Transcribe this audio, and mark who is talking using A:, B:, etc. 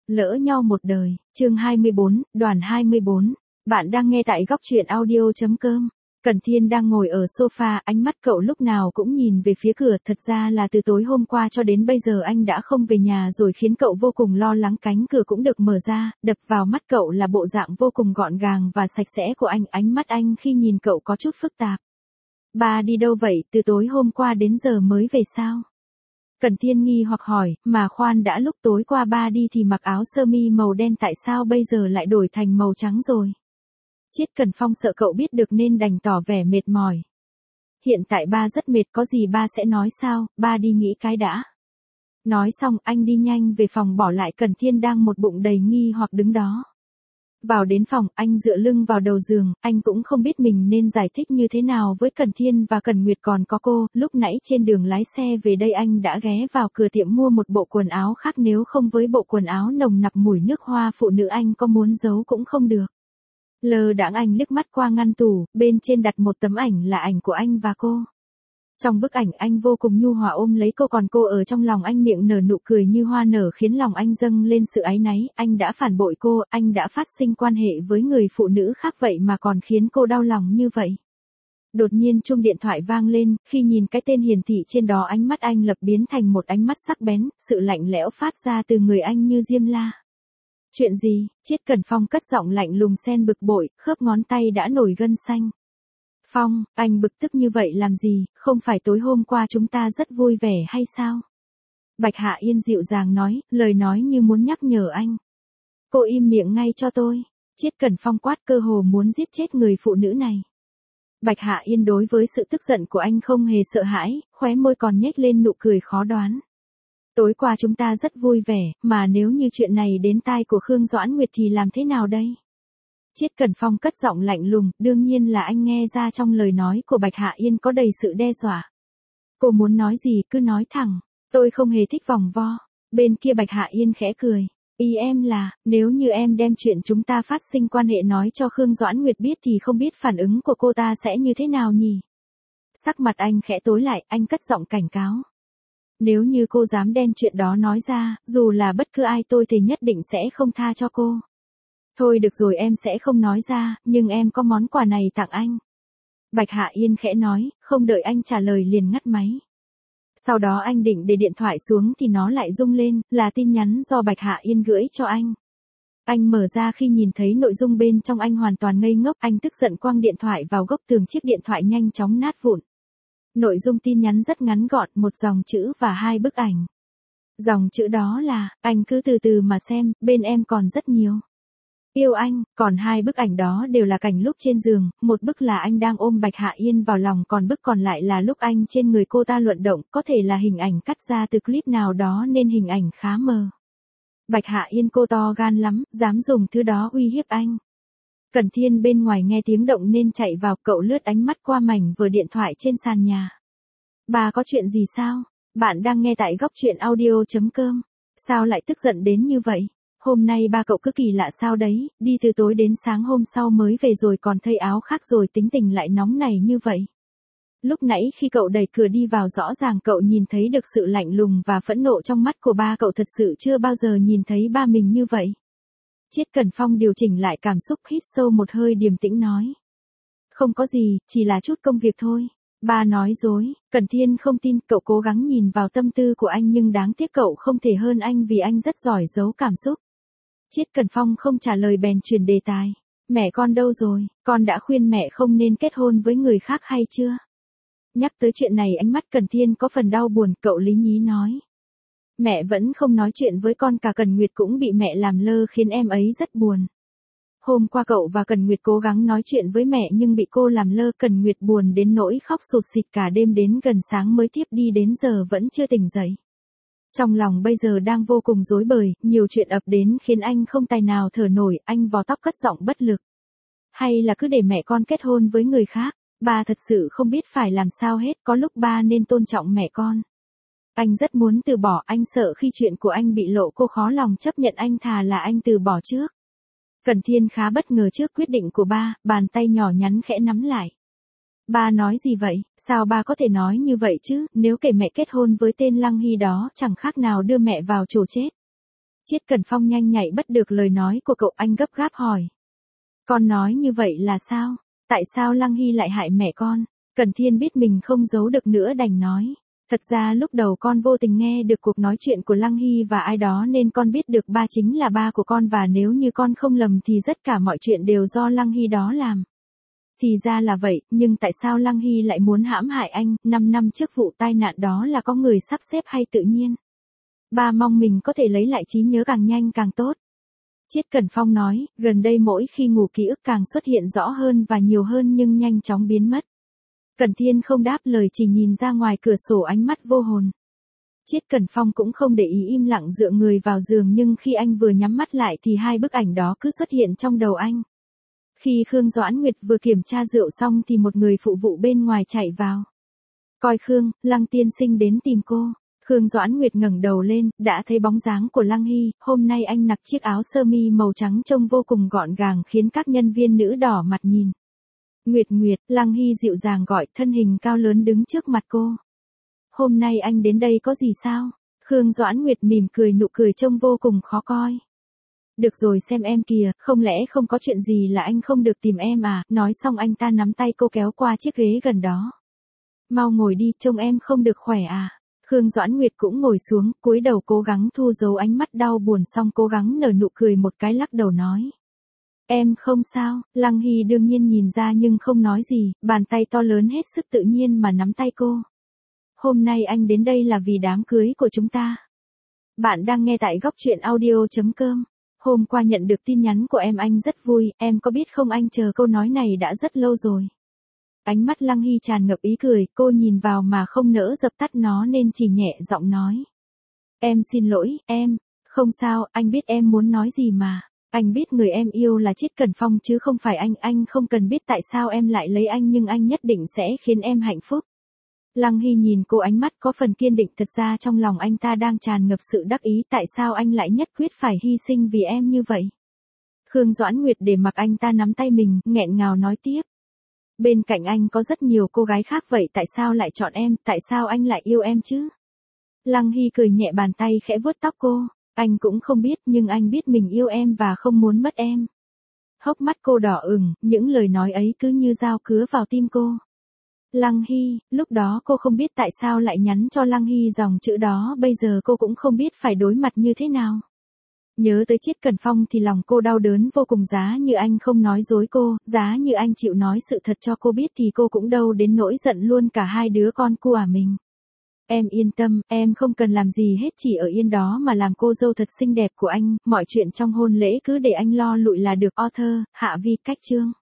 A: Lỡ nhau một đời, chương 24, đoàn 24. Bạn đang nghe tại góc truyện audio.com. Cẩn Thiên đang ngồi ở sofa, ánh mắt cậu lúc nào cũng nhìn về phía cửa, thật ra là từ tối hôm qua cho đến bây giờ anh đã không về nhà rồi khiến cậu vô cùng lo lắng. Cánh cửa cũng được mở ra, đập vào mắt cậu là bộ dạng vô cùng gọn gàng và sạch sẽ của anh, ánh mắt anh khi nhìn cậu có chút phức tạp. Ba đi đâu vậy, từ tối hôm qua đến giờ mới về sao? Cẩn Thiên nghi hoặc hỏi, mà khoan đã, lúc tối qua ba đi thì mặc áo sơ mi màu đen, tại sao bây giờ lại đổi thành màu trắng rồi? Triết Cần Phong sợ cậu biết được nên đành tỏ vẻ mệt mỏi. Hiện tại ba rất mệt, có gì ba sẽ nói sao, ba đi nghĩ cái đã. Nói xong anh đi nhanh về phòng bỏ lại Cẩn Thiên đang một bụng đầy nghi hoặc đứng đó. Vào đến phòng, anh dựa lưng vào đầu giường, anh cũng không biết mình nên giải thích như thế nào với Cẩn Thiên và Cẩn Nguyệt còn có cô. Lúc nãy trên đường lái xe về đây anh đã ghé vào cửa tiệm mua một bộ quần áo khác, nếu không với bộ quần áo nồng nặc mùi nước hoa phụ nữ anh có muốn giấu cũng không được. Lơ đãng anh liếc mắt qua ngăn tủ, bên trên đặt một tấm ảnh là ảnh của anh và cô. Trong bức ảnh anh vô cùng nhu hòa ôm lấy cô, còn cô ở trong lòng anh miệng nở nụ cười như hoa nở, khiến lòng anh dâng lên sự áy náy. Anh đã phản bội cô, anh đã phát sinh quan hệ với người phụ nữ khác, vậy mà còn khiến cô đau lòng như vậy. Đột nhiên chuông điện thoại vang lên, khi nhìn cái tên hiển thị trên đó ánh mắt anh lập biến thành một ánh mắt sắc bén, sự lạnh lẽo phát ra từ người anh như diêm la. Chuyện gì? Triết Cần Phong cất giọng lạnh lùng xen bực bội, khớp ngón tay đã nổi gân xanh. Phong, anh bực tức như vậy làm gì, không phải tối hôm qua chúng ta rất vui vẻ hay sao? Bạch Hạ Yên dịu dàng nói, lời nói như muốn nhắc nhở anh. Cô im miệng ngay cho tôi. Triết Cần Phong quát, cơ hồ muốn giết chết người phụ nữ này. Bạch Hạ Yên đối với sự tức giận của anh không hề sợ hãi, khóe môi còn nhếch lên nụ cười khó đoán. Tối qua chúng ta rất vui vẻ, mà nếu như chuyện này đến tai của Khương Doãn Nguyệt thì làm thế nào đây? Triết Cần Phong cất giọng lạnh lùng, đương nhiên là anh nghe ra trong lời nói của Bạch Hạ Yên có đầy sự đe dọa. Cô muốn nói gì cứ nói thẳng, tôi không hề thích vòng vo. Bên kia Bạch Hạ Yên khẽ cười, ý em là, nếu như em đem chuyện chúng ta phát sinh quan hệ nói cho Khương Doãn Nguyệt biết thì không biết phản ứng của cô ta sẽ như thế nào nhỉ? Sắc mặt anh khẽ tối lại, anh cất giọng cảnh cáo. Nếu như cô dám đem chuyện đó nói ra, dù là bất cứ ai tôi thì nhất định sẽ không tha cho cô. Thôi được rồi, em sẽ không nói ra, nhưng em có món quà này tặng anh. Bạch Hạ Yên khẽ nói, không đợi anh trả lời liền ngắt máy. Sau đó anh định để điện thoại xuống thì nó lại rung lên, là tin nhắn do Bạch Hạ Yên gửi cho anh. Anh mở ra, khi nhìn thấy nội dung bên trong anh hoàn toàn ngây ngốc, anh tức giận quăng điện thoại vào góc tường, chiếc điện thoại nhanh chóng nát vụn. Nội dung tin nhắn rất ngắn gọn, một dòng chữ và hai bức ảnh. Dòng chữ đó là, anh cứ từ từ mà xem, bên em còn rất nhiều. Yêu anh, còn hai bức ảnh đó đều là cảnh lúc trên giường, một bức là anh đang ôm Bạch Hạ Yên vào lòng, còn bức còn lại là lúc anh trên người cô ta luận động, có thể là hình ảnh cắt ra từ clip nào đó nên hình ảnh khá mờ. Bạch Hạ Yên cô to gan lắm, dám dùng thứ đó uy hiếp anh. Cẩn Thiên bên ngoài nghe tiếng động nên chạy vào, cậu lướt ánh mắt qua mảnh vở điện thoại trên sàn nhà. Bà có chuyện gì sao? Bạn đang nghe tại góc truyện audio.com. Sao lại tức giận đến như vậy? Hôm nay ba cậu cứ kỳ lạ sao đấy, đi từ tối đến sáng hôm sau mới về rồi còn thay áo khác rồi tính tình lại nóng này như vậy. Lúc nãy khi cậu đẩy cửa đi vào rõ ràng cậu nhìn thấy được sự lạnh lùng và phẫn nộ trong mắt của ba cậu, thật sự chưa bao giờ nhìn thấy ba mình như vậy. Triết Cần Phong điều chỉnh lại cảm xúc, hít sâu một hơi, điềm tĩnh nói. Không có gì, chỉ là chút công việc thôi. Ba nói dối. Cẩn Thiên không tin, cậu cố gắng nhìn vào tâm tư của anh nhưng đáng tiếc cậu không thể hơn anh vì anh rất giỏi giấu cảm xúc. Triết Cần Phong không trả lời bèn chuyển đề tài. Mẹ con đâu rồi, con đã khuyên mẹ không nên kết hôn với người khác hay chưa? Nhắc tới chuyện này ánh mắt Cẩn Thiên có phần đau buồn, cậu lý nhí nói. Mẹ vẫn không nói chuyện với con, cả Cẩn Nguyệt cũng bị mẹ làm lơ khiến em ấy rất buồn. Hôm qua cậu và Cẩn Nguyệt cố gắng nói chuyện với mẹ nhưng bị cô làm lơ, Cẩn Nguyệt buồn đến nỗi khóc sụt sịt cả đêm đến gần sáng mới tiếp đi, đến giờ vẫn chưa tỉnh dậy. Trong lòng bây giờ đang vô cùng rối bời, nhiều chuyện ập đến khiến anh không tài nào thở nổi, anh vò tóc cất giọng bất lực. Hay là cứ để mẹ con kết hôn với người khác, ba thật sự không biết phải làm sao hết, có lúc ba nên tôn trọng mẹ con. Anh rất muốn từ bỏ, anh sợ khi chuyện của anh bị lộ cô khó lòng chấp nhận, anh thà là anh từ bỏ trước. Cẩn Thiên khá bất ngờ trước quyết định của ba, bàn tay nhỏ nhắn khẽ nắm lại. Ba nói gì vậy, sao ba có thể nói như vậy chứ, nếu kể mẹ kết hôn với tên Lăng Hy đó chẳng khác nào đưa mẹ vào chỗ chết. Chiết Cẩn Phong nhanh nhạy bắt được lời nói của cậu, anh gấp gáp hỏi. Con nói như vậy là sao? Tại sao Lăng Hy lại hại mẹ con? Cẩn Thiên biết mình không giấu được nữa đành nói. Thật ra lúc đầu con vô tình nghe được cuộc nói chuyện của Lăng Hy và ai đó nên con biết được ba chính là ba của con, và nếu như con không lầm thì tất cả mọi chuyện đều do Lăng Hy đó làm. Thì ra là vậy, nhưng tại sao Lăng Hy lại muốn hãm hại anh? 5 năm trước vụ tai nạn đó là có người sắp xếp hay tự nhiên? Ba mong mình có thể lấy lại trí nhớ càng nhanh càng tốt. Chiết Cẩn Phong nói, gần đây mỗi khi ngủ ký ức càng xuất hiện rõ hơn và nhiều hơn nhưng nhanh chóng biến mất. Cẩn Thiên không đáp lời, chỉ nhìn ra ngoài cửa sổ ánh mắt vô hồn. Chiết Cẩn Phong cũng không để ý, im lặng dựa người vào giường, nhưng khi anh vừa nhắm mắt lại thì hai bức ảnh đó cứ xuất hiện trong đầu anh. Khi Khương Doãn Nguyệt vừa kiểm tra rượu xong thì một người phụ vụ bên ngoài chạy vào. Coi Khương, Lăng tiên sinh đến tìm cô. Khương Doãn Nguyệt ngẩng đầu lên, đã thấy bóng dáng của Lăng Hy. Hôm nay anh mặc chiếc áo sơ mi màu trắng trông vô cùng gọn gàng khiến các nhân viên nữ đỏ mặt nhìn. Nguyệt Nguyệt, Lăng Hy dịu dàng gọi, thân hình cao lớn đứng trước mặt cô. Hôm nay anh đến đây có gì sao? Khương Doãn Nguyệt mỉm cười, nụ cười trông vô cùng khó coi. Được rồi, xem em kìa, không lẽ không có chuyện gì là anh không được tìm em à? Nói xong anh ta nắm tay cô kéo qua chiếc ghế gần đó. Mau ngồi đi, trông em không được khỏe à? Khương Doãn Nguyệt cũng ngồi xuống, cúi đầu cố gắng thu giấu ánh mắt đau buồn, xong cố gắng nở nụ cười một cái, lắc đầu nói. Em không sao. Lăng Hy đương nhiên nhìn ra nhưng không nói gì, bàn tay to lớn hết sức tự nhiên mà nắm tay cô. Hôm nay anh đến đây là vì đám cưới của chúng ta. Bạn đang nghe tại góc truyện audio.com. Hôm qua nhận được tin nhắn của em, anh rất vui, em có biết không, anh chờ câu nói này đã rất lâu rồi. Ánh mắt Lăng Hy tràn ngập ý cười, cô nhìn vào mà không nỡ dập tắt nó nên chỉ nhẹ giọng nói. Em xin lỗi, em. Không sao, anh biết em muốn nói gì mà. Anh biết người em yêu là Chiết Cẩn Phong chứ không phải anh không cần biết tại sao em lại lấy anh, nhưng anh nhất định sẽ khiến em hạnh phúc. Lăng Hy nhìn cô, ánh mắt có phần kiên định, thật ra trong lòng anh ta đang tràn ngập sự đắc ý, tại sao anh lại nhất quyết phải hy sinh vì em như vậy? Khương Doãn Nguyệt để mặc anh ta nắm tay mình, nghẹn ngào nói tiếp. Bên cạnh anh có rất nhiều cô gái khác, vậy tại sao lại chọn em, tại sao anh lại yêu em chứ? Lăng Hy cười nhẹ, bàn tay khẽ vuốt tóc cô. Anh cũng không biết, nhưng anh biết mình yêu em và không muốn mất em. Hốc mắt cô đỏ ửng, những lời nói ấy cứ như dao cứa vào tim cô. Lăng Hy, lúc đó cô không biết tại sao lại nhắn cho Lăng Hy dòng chữ đó, bây giờ cô cũng không biết phải đối mặt như thế nào. Nhớ tới Chiết Cẩn Phong thì lòng cô đau đớn vô cùng, giá như anh không nói dối cô, giá như anh chịu nói sự thật cho cô biết thì cô cũng đâu đến nỗi giận luôn cả hai đứa con của mình. Em yên tâm, em không cần làm gì hết, chỉ ở yên đó mà làm cô dâu thật xinh đẹp của anh, mọi chuyện trong hôn lễ cứ để anh lo lụi là được. Author, Hạ Vi, cách chương.